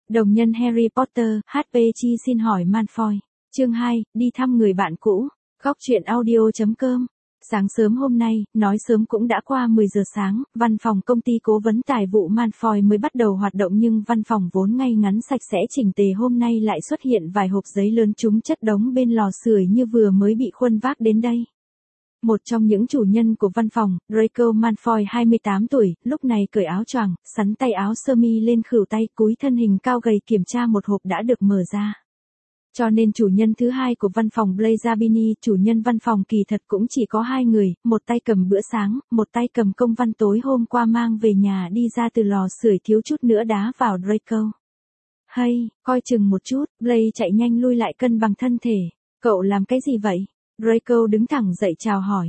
Đồng nhân Harry Potter, HPG xin hỏi Malfoy. Chương 2, đi thăm người bạn cũ. Góc truyện audio.com. Sáng sớm hôm nay, nói sớm cũng đã qua 10 giờ sáng, văn phòng công ty cố vấn tài vụ Malfoy mới bắt đầu hoạt động, nhưng văn phòng vốn ngay ngắn sạch sẽ chỉnh tề hôm nay lại xuất hiện vài hộp giấy lớn chúng chất đống bên lò sưởi như vừa mới bị khuân vác đến đây. Một trong những chủ nhân của văn phòng, Draco Malfoy 28 tuổi, lúc này cởi áo choàng, sắn tay áo sơ mi lên khuỷu tay, cúi thân hình cao gầy kiểm tra một hộp đã được mở ra. Cho nên chủ nhân thứ hai của văn phòng Blaise Zabini, chủ nhân văn phòng kỳ thật cũng chỉ có hai người, một tay cầm bữa sáng, một tay cầm công văn tối hôm qua mang về nhà đi ra từ lò sưởi thiếu chút nữa đá vào Draco. Hay, coi chừng một chút, Blaise chạy nhanh lui lại cân bằng thân thể. Cậu làm cái gì vậy? Draco đứng thẳng dậy chào hỏi.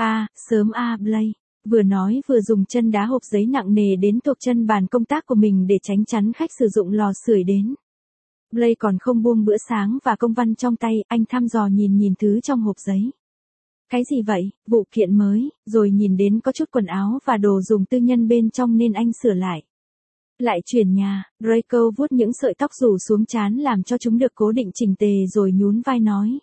Sớm Blaise. Vừa nói vừa dùng chân đá hộp giấy nặng nề đến thuộc chân bàn công tác của mình để tránh chắn khách sử dụng lò sưởi đến. Blaise còn không buông bữa sáng và công văn trong tay, anh thăm dò nhìn thứ trong hộp giấy. Cái gì vậy? Vụ kiện mới, rồi nhìn đến có chút quần áo và đồ dùng tư nhân bên trong nên anh sửa lại. Lại chuyển nhà, Draco vuốt những sợi tóc rủ xuống trán làm cho chúng được cố định chỉnh tề rồi nhún vai nói.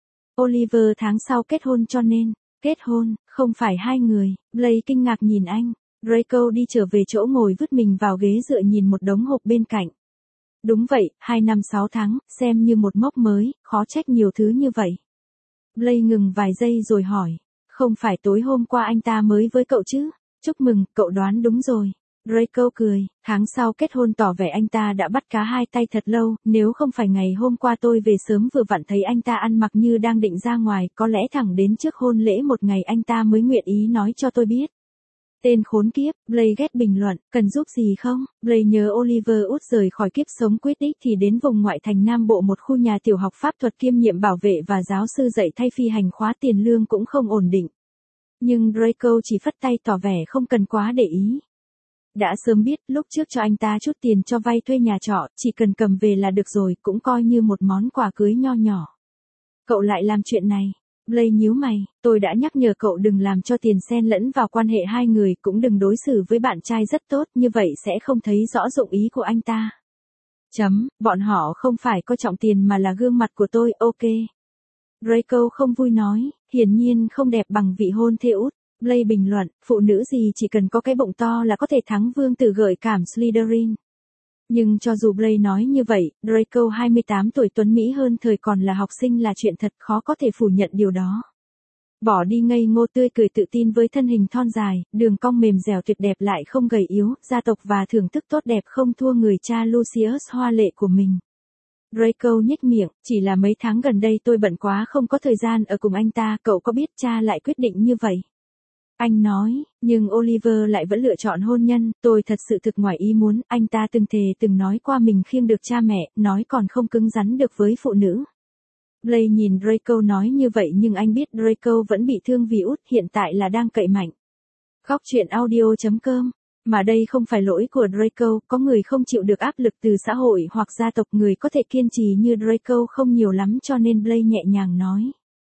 Oliver tháng sau kết hôn cho nên, kết hôn, không phải hai người, Blaise kinh ngạc nhìn anh. Draco đi trở về chỗ ngồi vứt mình vào ghế dựa nhìn một đống hộp bên cạnh. Đúng vậy, 2 năm 6 tháng, xem như một mốc mới, khó trách nhiều thứ như vậy. Blaise ngừng vài giây rồi hỏi, không phải tối hôm qua anh ta mới với cậu chứ? Chúc mừng, cậu đoán đúng rồi. Draco cười, tháng sau kết hôn tỏ vẻ anh ta đã bắt cá hai tay thật lâu, nếu không phải ngày hôm qua tôi về sớm vừa vặn thấy anh ta ăn mặc như đang định ra ngoài, có lẽ thẳng đến trước hôn lễ một ngày anh ta mới nguyện ý nói cho tôi biết. Tên khốn kiếp, Blaise ghét bình luận, cần giúp gì không? Blaise nhớ Oliver út rời khỏi kiếp sống Quidditch thì đến vùng ngoại thành Nam Bộ, một khu nhà tiểu học pháp thuật kiêm nhiệm bảo vệ và giáo sư dạy thay phi hành khóa, tiền lương cũng không ổn định. Nhưng Draco chỉ phất tay tỏ vẻ không cần quá để ý. Đã sớm biết, lúc trước cho anh ta chút tiền cho vay thuê nhà trọ, chỉ cần cầm về là được rồi, cũng coi như một món quà cưới nho nhỏ. Cậu lại làm chuyện này. Blaise nhíu mày, tôi đã nhắc nhở cậu đừng làm cho tiền xen lẫn vào quan hệ hai người, cũng đừng đối xử với bạn trai rất tốt, như vậy sẽ không thấy rõ dụng ý của anh ta. Bọn họ không phải coi trọng tiền mà là gương mặt của tôi, ok. Draco không vui nói, hiển nhiên không đẹp bằng vị hôn thê út. Blaise bình luận, phụ nữ gì chỉ cần có cái bụng to là có thể thắng vương tử gợi cảm Slytherin. Nhưng cho dù Blaise nói như vậy, Draco 28 tuổi tuấn Mỹ hơn thời còn là học sinh là chuyện thật, khó có thể phủ nhận điều đó. Bỏ đi ngây ngô tươi cười tự tin với thân hình thon dài, đường cong mềm dẻo tuyệt đẹp lại không gầy yếu, gia tộc và thưởng thức tốt đẹp không thua người cha Lucius hoa lệ của mình. Draco nhếch miệng, chỉ là mấy tháng gần đây tôi bận quá không có thời gian ở cùng anh ta, cậu có biết cha lại quyết định như vậy? Anh nói, nhưng Oliver lại vẫn lựa chọn hôn nhân, tôi thật sự thực ngoài ý muốn, anh ta từng nói qua mình khiêng được cha mẹ, nói còn không cứng rắn được với phụ nữ. Blaise nhìn Draco nói như vậy nhưng anh biết Draco vẫn bị thương vì út, hiện tại là đang cậy mạnh. Góc truyện audio.com, mà đây không phải lỗi của Draco, có người không chịu được áp lực từ xã hội hoặc gia tộc, người có thể kiên trì như Draco không nhiều lắm, cho nên Blaise nhẹ nhàng nói.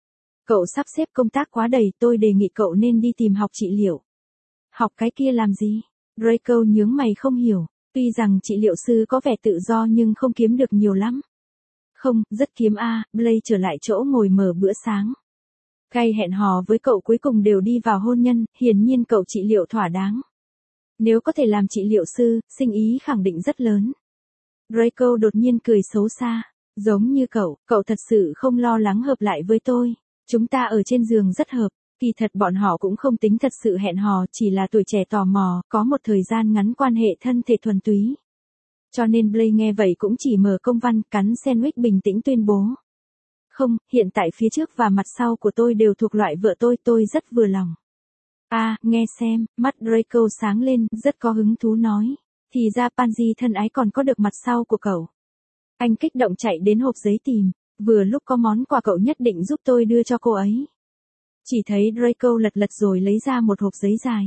Cậu sắp xếp công tác quá đầy, tôi đề nghị cậu nên đi tìm học trị liệu. Học cái kia làm gì? Draco nhướng mày không hiểu, tuy rằng trị liệu sư có vẻ tự do nhưng không kiếm được nhiều lắm. Không, rất kiếm Blaise trở lại chỗ ngồi mở bữa sáng. Gay hẹn hò với cậu cuối cùng đều đi vào hôn nhân, hiển nhiên cậu trị liệu thỏa đáng. Nếu có thể làm trị liệu sư, sinh ý khẳng định rất lớn. Draco đột nhiên cười xấu xa, giống như cậu thật sự không lo lắng hợp lại với tôi. Chúng ta ở trên giường rất hợp, kỳ thật bọn họ cũng không tính thật sự hẹn hò, chỉ là tuổi trẻ tò mò, có một thời gian ngắn quan hệ thân thể thuần túy. Cho nên Blaise nghe vậy cũng chỉ mở công văn, cắn sandwich bình tĩnh tuyên bố. Không, hiện tại phía trước và mặt sau của tôi đều thuộc loại vợ tôi rất vừa lòng. Nghe xem, mắt Draco sáng lên, rất có hứng thú nói. Thì ra Pansy thân ái còn có được mặt sau của cậu. Anh kích động chạy đến hộp giấy tìm. Vừa lúc có món quà cậu nhất định giúp tôi đưa cho cô ấy. Chỉ thấy Draco lật rồi lấy ra một hộp giấy dài.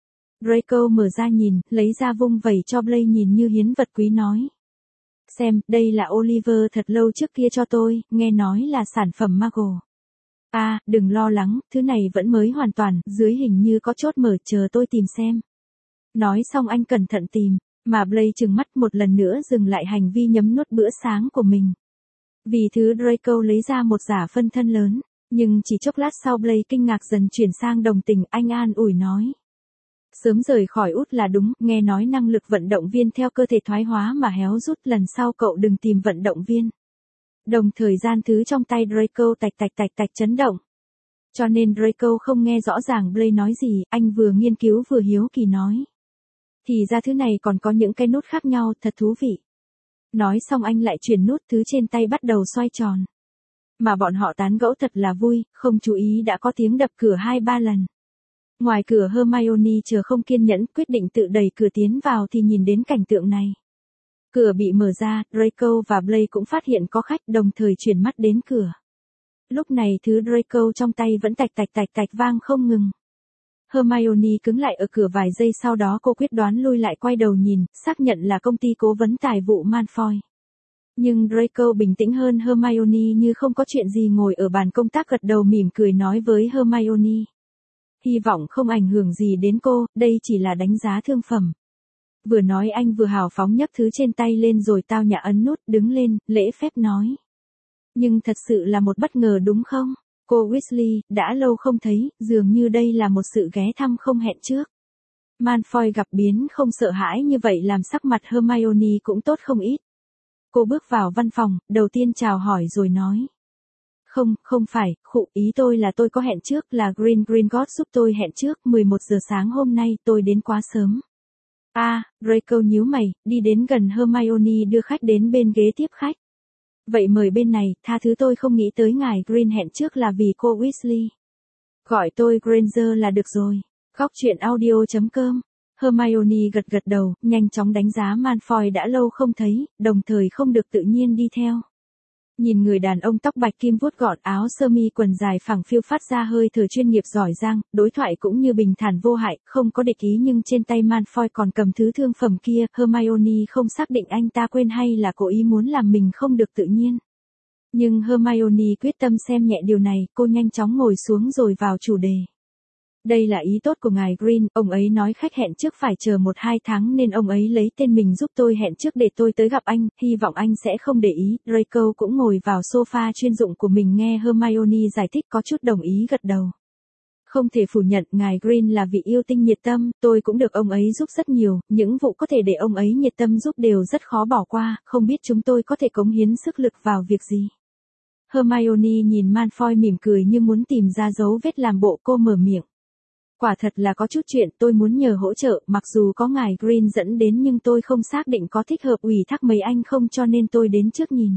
Draco mở ra nhìn, lấy ra vung vẩy cho Blaise nhìn như hiến vật quý nói. Xem, đây là Oliver thật lâu trước kia cho tôi, nghe nói là sản phẩm Muggle. Đừng lo lắng, thứ này vẫn mới hoàn toàn, dưới hình như có chốt mở, chờ tôi tìm xem. Nói xong anh cẩn thận tìm. Mà Blaze trừng mắt một lần nữa dừng lại hành vi nhấm nuốt bữa sáng của mình. Vì thứ Draco lấy ra một giả phân thân lớn, nhưng chỉ chốc lát sau Blaze kinh ngạc dần chuyển sang đồng tình, anh an ủi nói. Sớm rời khỏi út là đúng, nghe nói năng lực vận động viên theo cơ thể thoái hóa mà héo rút, lần sau cậu đừng tìm vận động viên. Đồng thời gian thứ trong tay Draco tạch chấn động. Cho nên Draco không nghe rõ ràng Blaze nói gì, anh vừa nghiên cứu vừa hiếu kỳ nói. Thì ra thứ này còn có những cái nút khác nhau, thật thú vị. Nói xong anh lại chuyển nút, thứ trên tay bắt đầu xoay tròn. Mà bọn họ tán gẫu thật là vui, không chú ý đã có tiếng đập cửa 2-3 lần. Ngoài cửa Hermione chờ không kiên nhẫn, quyết định tự đẩy cửa tiến vào thì nhìn đến cảnh tượng này. Cửa bị mở ra, Draco và Blaze cũng phát hiện có khách, đồng thời chuyển mắt đến cửa. Lúc này thứ Draco trong tay vẫn tạch vang không ngừng. Hermione cứng lại ở cửa vài giây, sau đó cô quyết đoán lui lại quay đầu nhìn, xác nhận là công ty cố vấn tài vụ Malfoy. Nhưng Draco bình tĩnh hơn Hermione, như không có chuyện gì ngồi ở bàn công tác gật đầu mỉm cười nói với Hermione. Hy vọng không ảnh hưởng gì đến cô, đây chỉ là đánh giá thương phẩm. Vừa nói anh vừa hào phóng nhấc thứ trên tay lên rồi tao nhã ấn nút, đứng lên, lễ phép nói. Nhưng thật sự là một bất ngờ đúng không? Cô Weasley, đã lâu không thấy, dường như đây là một sự ghé thăm không hẹn trước. Malfoy gặp biến không sợ hãi như vậy làm sắc mặt Hermione cũng tốt không ít. Cô bước vào văn phòng, đầu tiên chào hỏi rồi nói. Không phải, ý tôi là tôi có hẹn trước, là Gringotts giúp tôi hẹn trước, 11 giờ sáng hôm nay, tôi đến quá sớm. Draco nhíu mày, đi đến gần Hermione đưa khách đến bên ghế tiếp khách. Vậy mời bên này, tha thứ tôi không nghĩ tới ngài Green hẹn trước là vì cô Weasley. Gọi tôi Granger là được rồi. Góc truyện audio.com. Hermione gật đầu, nhanh chóng đánh giá Malfoy đã lâu không thấy, đồng thời không được tự nhiên đi theo. Nhìn người đàn ông tóc bạch kim vuốt gọn, áo sơ mi quần dài phẳng phiu phát ra hơi thở chuyên nghiệp giỏi giang, đối thoại cũng như bình thản vô hại, không có địch ý, nhưng trên tay Malfoy còn cầm thứ thương phẩm kia, Hermione không xác định anh ta quên hay là cố ý muốn làm mình không được tự nhiên. Nhưng Hermione quyết tâm xem nhẹ điều này, cô nhanh chóng ngồi xuống rồi vào chủ đề. Đây là ý tốt của ngài Green, ông ấy nói khách hẹn trước phải chờ 1-2 tháng nên ông ấy lấy tên mình giúp tôi hẹn trước để tôi tới gặp anh, hy vọng anh sẽ không để ý. Draco cũng ngồi vào sofa chuyên dụng của mình nghe Hermione giải thích có chút đồng ý gật đầu. Không thể phủ nhận ngài Green là vị yêu tinh nhiệt tâm, tôi cũng được ông ấy giúp rất nhiều, những vụ có thể để ông ấy nhiệt tâm giúp đều rất khó bỏ qua, không biết chúng tôi có thể cống hiến sức lực vào việc gì. Hermione nhìn Malfoy mỉm cười như muốn tìm ra dấu vết làm bộ, cô mở miệng. Quả thật là có chút chuyện tôi muốn nhờ hỗ trợ, mặc dù có ngài Green dẫn đến nhưng tôi không xác định có thích hợp ủy thác mấy anh không, cho nên tôi đến trước nhìn.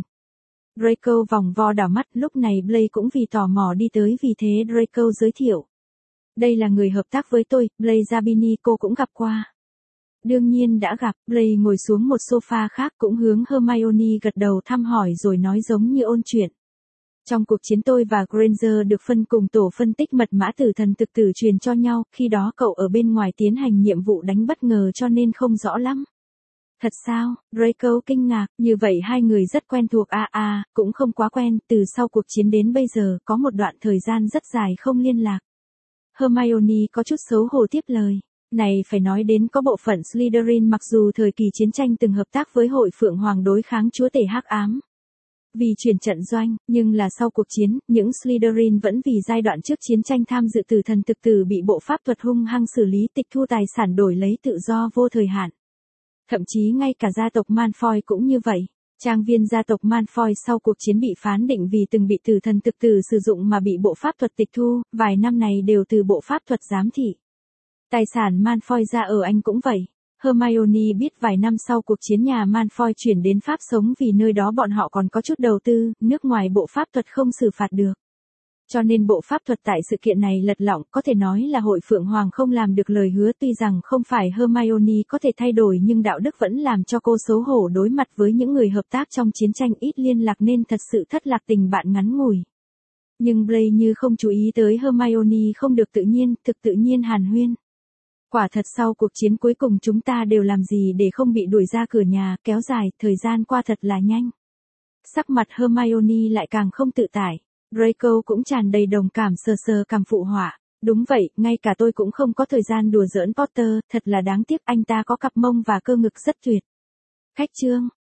Draco vòng vo đảo mắt, lúc này Blaze cũng vì tò mò đi tới, vì thế Draco giới thiệu. Đây là người hợp tác với tôi, Blaze Zabini, cô cũng gặp qua. Đương nhiên đã gặp. Blaze ngồi xuống một sofa khác cũng hướng Hermione gật đầu thăm hỏi rồi nói giống như ôn chuyện. Trong cuộc chiến tôi và Granger được phân cùng tổ phân tích mật mã tử thần thực tử truyền cho nhau, khi đó cậu ở bên ngoài tiến hành nhiệm vụ đánh bất ngờ cho nên không rõ lắm. Thật sao? Draco kinh ngạc, như vậy hai người rất quen thuộc cũng không quá quen, từ sau cuộc chiến đến bây giờ có một đoạn thời gian rất dài không liên lạc. Hermione có chút xấu hổ tiếp lời. Này phải nói đến có bộ phận Slytherin mặc dù thời kỳ chiến tranh từng hợp tác với hội Phượng Hoàng đối kháng chúa tể hắc ám. Vì chuyển trận doanh, nhưng là sau cuộc chiến, những Slytherin vẫn vì giai đoạn trước chiến tranh tham dự tử thần thực tử bị bộ pháp thuật hung hăng xử lý, tịch thu tài sản đổi lấy tự do vô thời hạn. Thậm chí ngay cả gia tộc Malfoy cũng như vậy. Trang viên gia tộc Malfoy sau cuộc chiến bị phán định vì từng bị tử thần thực tử sử dụng mà bị bộ pháp thuật tịch thu, vài năm này đều từ bộ pháp thuật giám thị. Tài sản Malfoy ra ở Anh cũng vậy. Hermione biết vài năm sau cuộc chiến nhà Malfoy chuyển đến Pháp sống vì nơi đó bọn họ còn có chút đầu tư, nước ngoài bộ pháp thuật không xử phạt được. Cho nên bộ pháp thuật tại sự kiện này lật lọng, có thể nói là hội Phượng Hoàng không làm được lời hứa, tuy rằng không phải Hermione có thể thay đổi nhưng đạo đức vẫn làm cho cô xấu hổ đối mặt với những người hợp tác trong chiến tranh ít liên lạc nên thật sự thất lạc tình bạn ngắn ngủi. Nhưng Blaze như không chú ý tới Hermione không được tự nhiên, thực tự nhiên hàn huyên. Quả thật sau cuộc chiến cuối cùng chúng ta đều làm gì để không bị đuổi ra cửa nhà, kéo dài, thời gian qua thật là nhanh. Sắc mặt Hermione lại càng không tự tại. Draco cũng tràn đầy đồng cảm sờ cằm phụ họa. Đúng vậy, ngay cả tôi cũng không có thời gian đùa giỡn Potter, thật là đáng tiếc anh ta có cặp mông và cơ ngực rất tuyệt. Khách trương,